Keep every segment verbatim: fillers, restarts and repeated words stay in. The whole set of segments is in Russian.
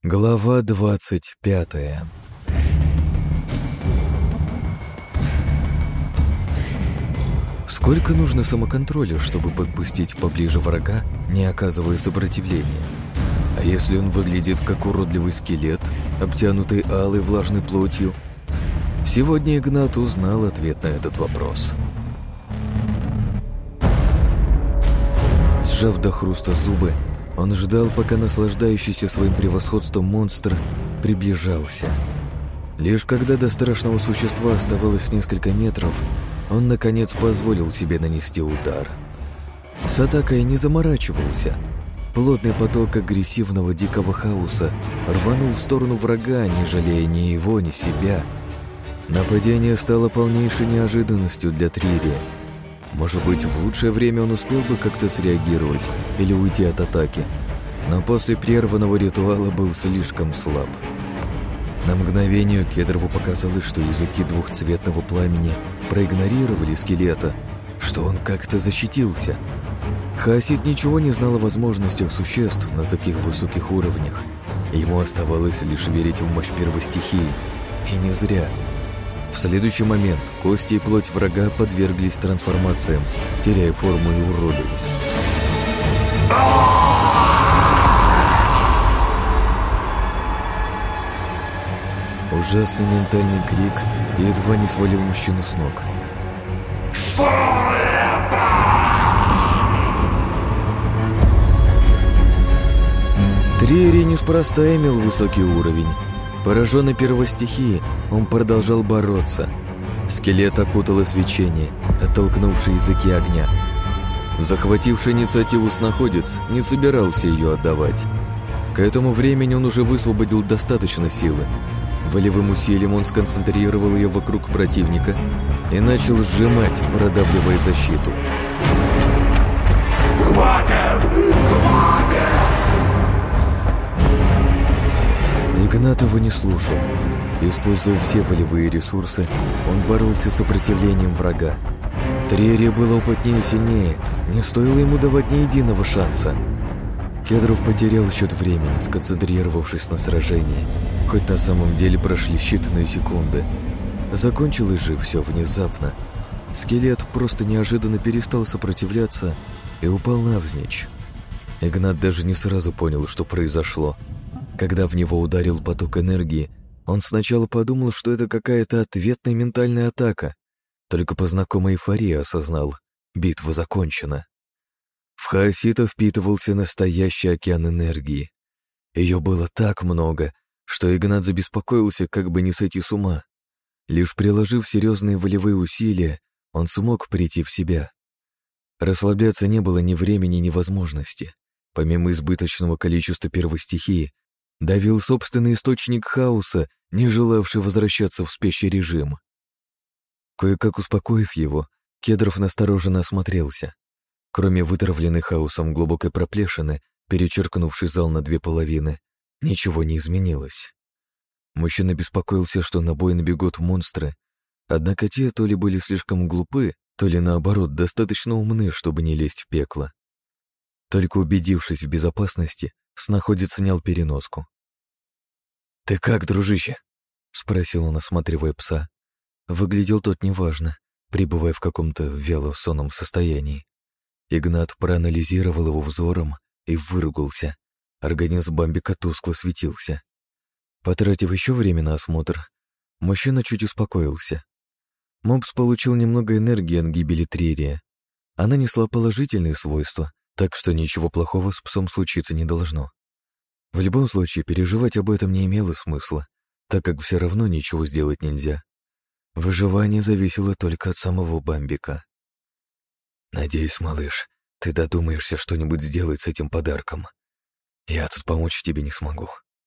Глава двадцать пятая. Сколько нужно самоконтроля, чтобы подпустить поближе врага, не оказывая сопротивления? А если он выглядит как уродливый скелет, обтянутый алой влажной плотью? Сегодня Игнат узнал ответ на этот вопрос. Сжав до хруста зубы, он ждал, пока наслаждающийся своим превосходством монстр приближался. Лишь когда до страшного существа оставалось несколько метров, он, наконец, позволил себе нанести удар. С атакой не заморачивался. Плотный поток агрессивного дикого хаоса рванул в сторону врага, не жалея ни его, ни себя. Нападение стало полнейшей неожиданностью для Трири. Может быть, в лучшее время он успел бы как-то среагировать или уйти от атаки, но после прерванного ритуала был слишком слаб. На мгновение Кедрову показалось, что языки двухцветного пламени проигнорировали скелета, что он как-то защитился. Хаосит ничего не знал о возможностях существ на таких высоких уровнях. Ему оставалось лишь верить в мощь первой стихии. И не зря. В следующий момент кости и плоть врага подверглись трансформациям, теряя форму и уродуясь. Ужасный ментальный крик едва не свалил мужчину с ног. Что это? Трири неспроста имел высокий уровень. Пораженный первой стихией, он продолжал бороться. Скелет окутало свечение, оттолкнувший языки огня. Захвативший инициативу снаходец не собирался ее отдавать. К этому времени он уже высвободил достаточно силы. Волевым усилием он сконцентрировал ее вокруг противника и начал сжимать, продавливая защиту. Хватит! Хватит! Игнат его не слушал. Используя все волевые ресурсы, он боролся с сопротивлением врага. Трири было опытнее и сильнее, не стоило ему давать ни единого шанса. Кедров потерял счет времени, сконцентрировавшись на сражении, хоть на самом деле прошли считанные секунды. Закончилось же все внезапно. Скелет просто неожиданно перестал сопротивляться и упал навзничь. Игнат даже не сразу понял, что произошло. Когда в него ударил поток энергии, он сначала подумал, что это какая-то ответная ментальная атака, только по знакомой эйфории осознал — битва закончена. В хаосита впитывался настоящий океан энергии. Ее было так много, что Игнат забеспокоился, как бы не сойти с ума. Лишь приложив серьезные волевые усилия, он смог прийти в себя. Расслабляться не было ни времени, ни возможности. Помимо избыточного количества первой стихии, давил собственный источник хаоса, не желавший возвращаться в спящий режим. Кое-как успокоив его, Кедров настороженно осмотрелся. Кроме вытравленной хаосом глубокой проплешины, перечеркнувшей зал на две половины, ничего не изменилось. Мужчина беспокоился, что на бой набегут монстры, однако те то ли были слишком глупы, то ли наоборот достаточно умны, чтобы не лезть в пекло. Только убедившись в безопасности, снаходец снял переноску. «Ты как, дружище?» — спросил он, осматривая пса. Выглядел тот неважно, пребывая в каком-то вяло-сонном состоянии. Игнат проанализировал его взором и выругался. Организм Бамбика тускло светился. Потратив еще время на осмотр, мужчина чуть успокоился. Мопс получил немного энергии от гибели Тририя. Она несла положительные свойства, так что ничего плохого с псом случиться не должно. В любом случае, переживать об этом не имело смысла, так как все равно ничего сделать нельзя. Выживание зависело только от самого Бамбика. «Надеюсь, малыш, ты додумаешься что-нибудь сделать с этим подарком. Я тут помочь тебе не смогу».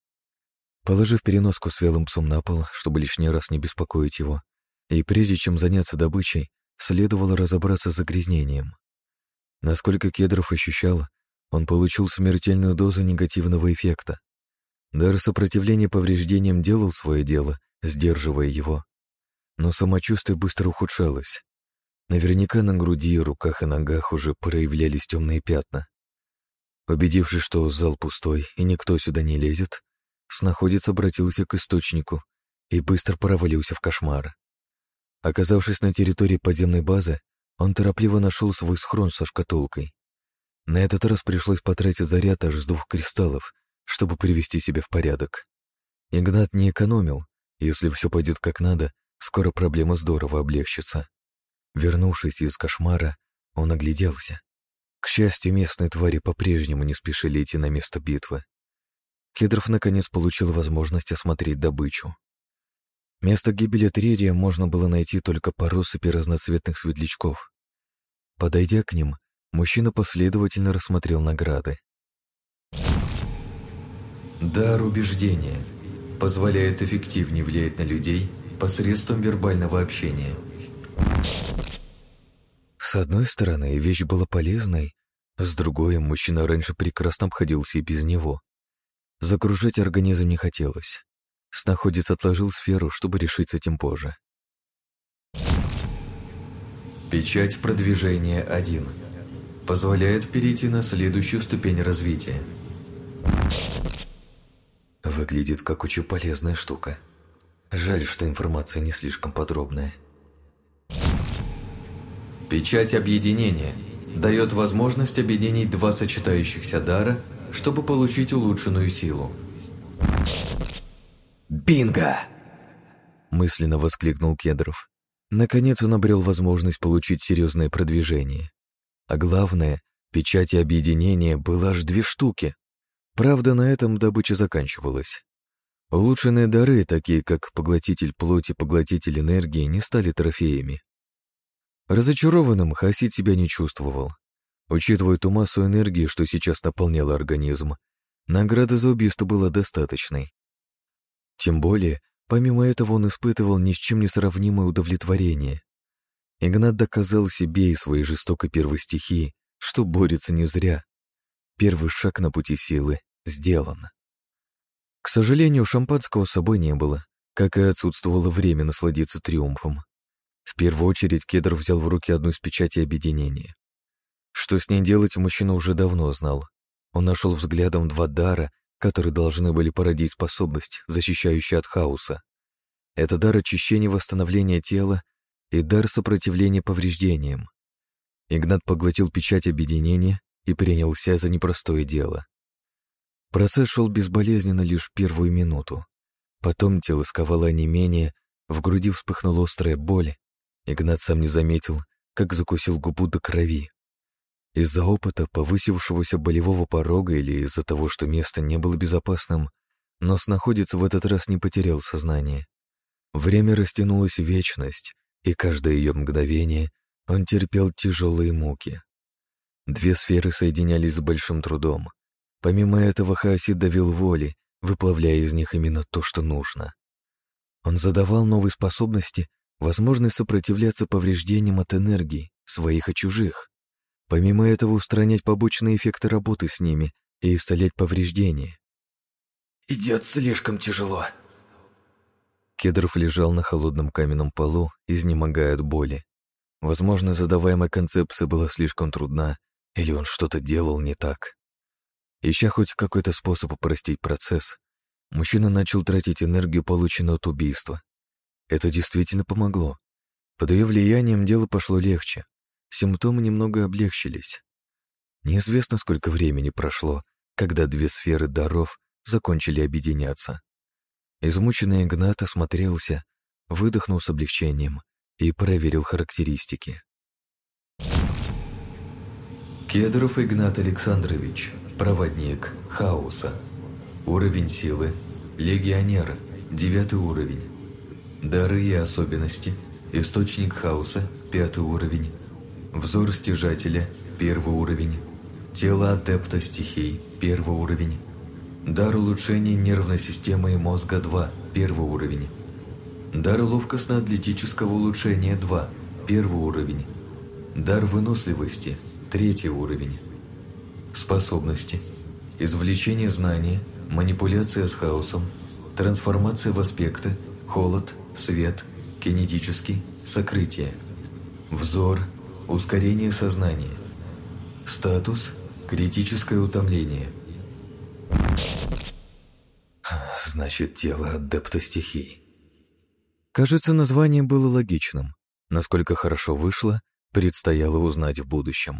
Положив переноску с вялым псом на пол, чтобы лишний раз не беспокоить его, и прежде чем заняться добычей, следовало разобраться с загрязнением. Насколько Кедров ощущал, он получил смертельную дозу негативного эффекта. Дар сопротивления повреждениям делал свое дело, сдерживая его. Но самочувствие быстро ухудшалось. Наверняка на груди, руках и ногах уже проявлялись темные пятна. Убедившись, что зал пустой и никто сюда не лезет, Снаходец обратился к источнику и быстро провалился в кошмар. Оказавшись на территории подземной базы, он торопливо нашел свой схрон со шкатулкой. На этот раз пришлось потратить заряд аж с двух кристаллов, чтобы привести себя в порядок. Игнат не экономил, и если все пойдет как надо, скоро проблема здорово облегчится. Вернувшись из кошмара, он огляделся. К счастью, местные твари по-прежнему не спешили идти на место битвы. Кедров наконец получил возможность осмотреть добычу. Место гибели Тририя можно было найти только по россыпи разноцветных светлячков. Подойдя к ним, мужчина последовательно рассмотрел награды. Дар убеждения. Позволяет эффективнее влиять на людей посредством вербального общения. С одной стороны, вещь была полезной, с другой, мужчина раньше прекрасно обходился и без него. Загружать организм не хотелось. Снаходец отложил сферу, чтобы решить с этим позже. Печать продвижения один. Позволяет перейти на следующую ступень развития. Выглядит как очень полезная штука. Жаль, что информация не слишком подробная. Печать объединения дает возможность объединить два сочетающихся дара, чтобы получить улучшенную силу. «Бинго!» – мысленно воскликнул Кедров. Наконец он обрел возможность получить серьезное продвижение. А главное, печати объединения было аж две штуки. Правда, на этом добыча заканчивалась. Улучшенные дары, такие как поглотитель плоти, поглотитель энергии, не стали трофеями. Разочарованным Хасид себя не чувствовал. Учитывая ту массу энергии, что сейчас наполняла организм, награды за убийство было достаточной. Тем более, помимо этого он испытывал ни с чем не сравнимое удовлетворение. Игнат доказал себе и своей жестокой первой стихии, что борется не зря. Первый шаг на пути силы сделан. К сожалению, шампанского с собой не было, как и отсутствовало время насладиться триумфом. В первую очередь Кедров взял в руки одну из печатей объединения. Что с ней делать, мужчина уже давно знал. Он нашел взглядом два дара, которые должны были породить способность, защищающую от хаоса. Это дар очищения и восстановления тела и дар сопротивления повреждениям. Игнат поглотил печать объединения и принялся за непростое дело. Процесс шел безболезненно лишь первую минуту. Потом тело сковало онемение, в груди вспыхнула острая боль. Игнат сам не заметил, как закусил губу до крови. Из-за опыта, повысившегося болевого порога или из-за того, что место не было безопасным, но снаходец в этот раз не потерял сознание. Время растянулось в вечность, и каждое ее мгновение он терпел тяжелые муки. Две сферы соединялись с большим трудом. Помимо этого Хаосид давил воли, выплавляя из них именно то, что нужно. Он задавал новые способности, возможность сопротивляться повреждениям от энергии, своих и чужих. Помимо этого устранять побочные эффекты работы с ними и исцелять повреждения. «Идет слишком тяжело». Кедров лежал на холодном каменном полу, изнемогая от боли. Возможно, задаваемая концепция была слишком трудна, или он что-то делал не так. Ища хоть какой-то способ упростить процесс, мужчина начал тратить энергию, полученную от убийства. Это действительно помогло. Под ее влиянием дело пошло легче. Симптомы немного облегчились. Неизвестно, сколько времени прошло, когда две сферы даров закончили объединяться. Измученный Игнат осмотрелся, выдохнул с облегчением и проверил характеристики. Кедров Игнат Александрович, проводник хаоса. Уровень силы – легионер, девятый уровень. Дары и особенности – источник хаоса, пятый уровень. Взор стяжателя – первый уровень. Тело адепта стихий – первый уровень. Дар улучшения нервной системы и мозга два – первый уровень. Дар ловкостно-атлетического улучшения два – первый уровень. Дар выносливости – третий уровень. Способности: извлечение знания, манипуляция с хаосом, трансформация в аспекты, холод, свет, кинетический, сокрытие. Взор, ускорение сознания. Статус – критическое утомление. Значит, тело адепта стихий. Кажется, название было логичным. Насколько хорошо вышло, предстояло узнать в будущем.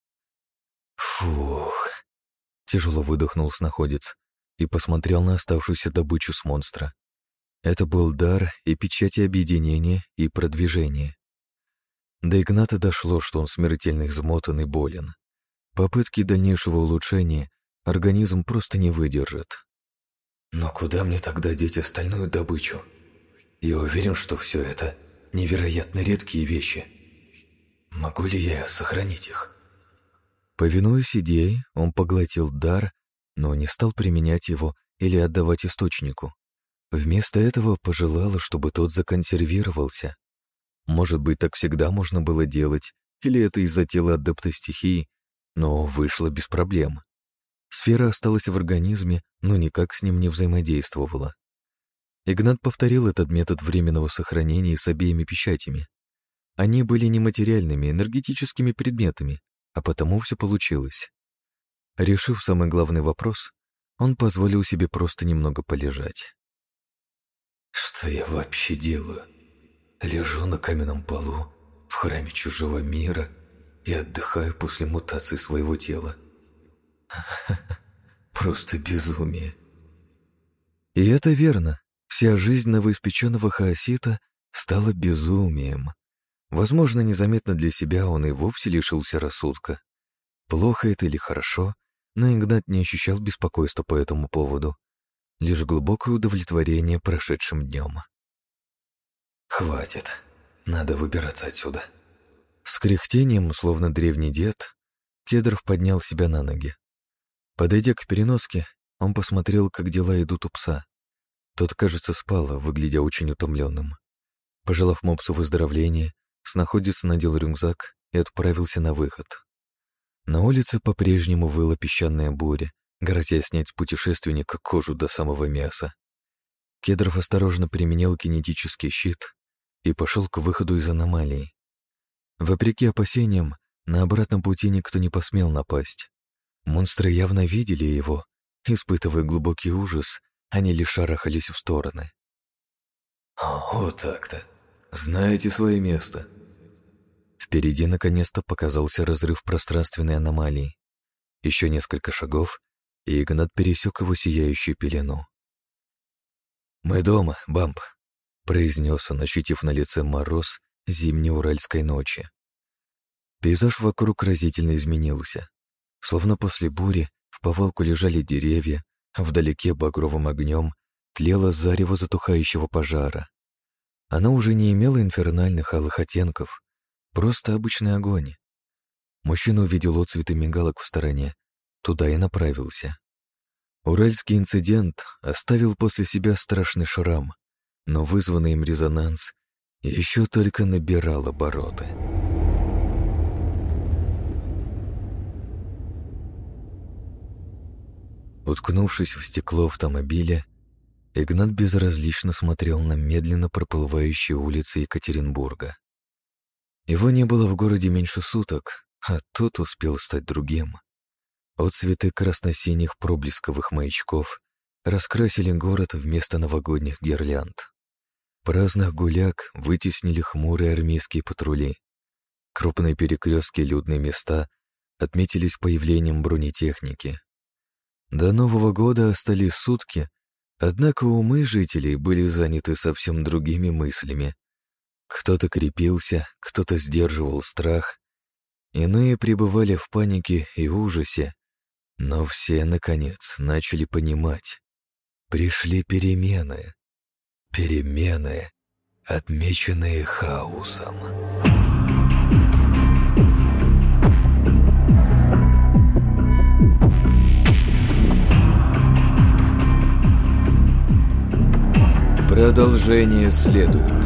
Фух. Тяжело выдохнул снаходец и посмотрел на оставшуюся добычу с монстра. Это был дар и печати объединения и продвижения. До Игната дошло, что он смертельно измотан и болен. Попытки дальнейшего улучшения организм просто не выдержит. Но куда мне тогда деть остальную добычу? Я уверен, что все это невероятно редкие вещи. Могу ли я сохранить их? Повинуясь идее, он поглотил дар, но не стал применять его или отдавать источнику. Вместо этого пожелал, чтобы тот законсервировался. Может быть, так всегда можно было делать, или это из-за тела адепта стихии, но вышло без проблем. Сфера осталась в организме, но никак с ним не взаимодействовала. Игнат повторил этот метод временного сохранения с обеими печатями. Они были нематериальными, энергетическими предметами, а потому все получилось. Решив самый главный вопрос, он позволил себе просто немного полежать. Что я вообще делаю? Лежу на каменном полу в храме чужого мира и отдыхаю после мутации своего тела. Просто безумие. И это верно. Вся жизнь новоиспеченного хаосита стала безумием. Возможно, незаметно для себя он и вовсе лишился рассудка. Плохо это или хорошо, но Игнат не ощущал беспокойства по этому поводу. Лишь глубокое удовлетворение прошедшим днем. «Хватит. Надо выбираться отсюда». С кряхтением, словно древний дед, Кедров поднял себя на ноги. Подойдя к переноске, он посмотрел, как дела идут у пса. Тот, кажется, спал, выглядя очень утомленным. Пожелав мопсу выздоровления, снаходец надел рюкзак и отправился на выход. На улице по-прежнему выла песчаная буря, грозя снять с путешественника кожу до самого мяса. Кедров осторожно применил кинетический щит и пошел к выходу из аномалии. Вопреки опасениям, на обратном пути никто не посмел напасть. Монстры явно видели его. Испытывая глубокий ужас, они лишь шарахались в стороны. «Вот так-то. Знаете свое место». Впереди наконец-то показался разрыв пространственной аномалии. Еще несколько шагов, и Игнат пересек его сияющую пелену. «Мы дома, Бамп», — произнес он, ощутив на лице мороз зимней уральской ночи. Пейзаж вокруг разительно изменился. Словно после бури в повалку лежали деревья, а вдалеке багровым огнем тлело зарево затухающего пожара. Оно уже не имело инфернальных алых оттенков, просто обычный огонь. Мужчина увидел отцветы мигалок в стороне, туда и направился. Уральский инцидент оставил после себя страшный шрам, но вызванный им резонанс еще только набирал обороты. Уткнувшись в стекло автомобиля, Игнат безразлично смотрел на медленно проплывающие улицы Екатеринбурга. Его не было в городе меньше суток, а тот успел стать другим. Отцветы красно-синих проблесковых маячков раскрасили город вместо новогодних гирлянд. Праздных гуляк вытеснили хмурые армейские патрули. Крупные перекрестки и людные места отметились появлением бронетехники. До Нового года остались сутки, однако умы жителей были заняты совсем другими мыслями. Кто-то крепился, кто-то сдерживал страх, иные пребывали в панике и ужасе, но все, наконец, начали понимать. Пришли перемены. Перемены, отмеченные хаосом. Продолжение следует.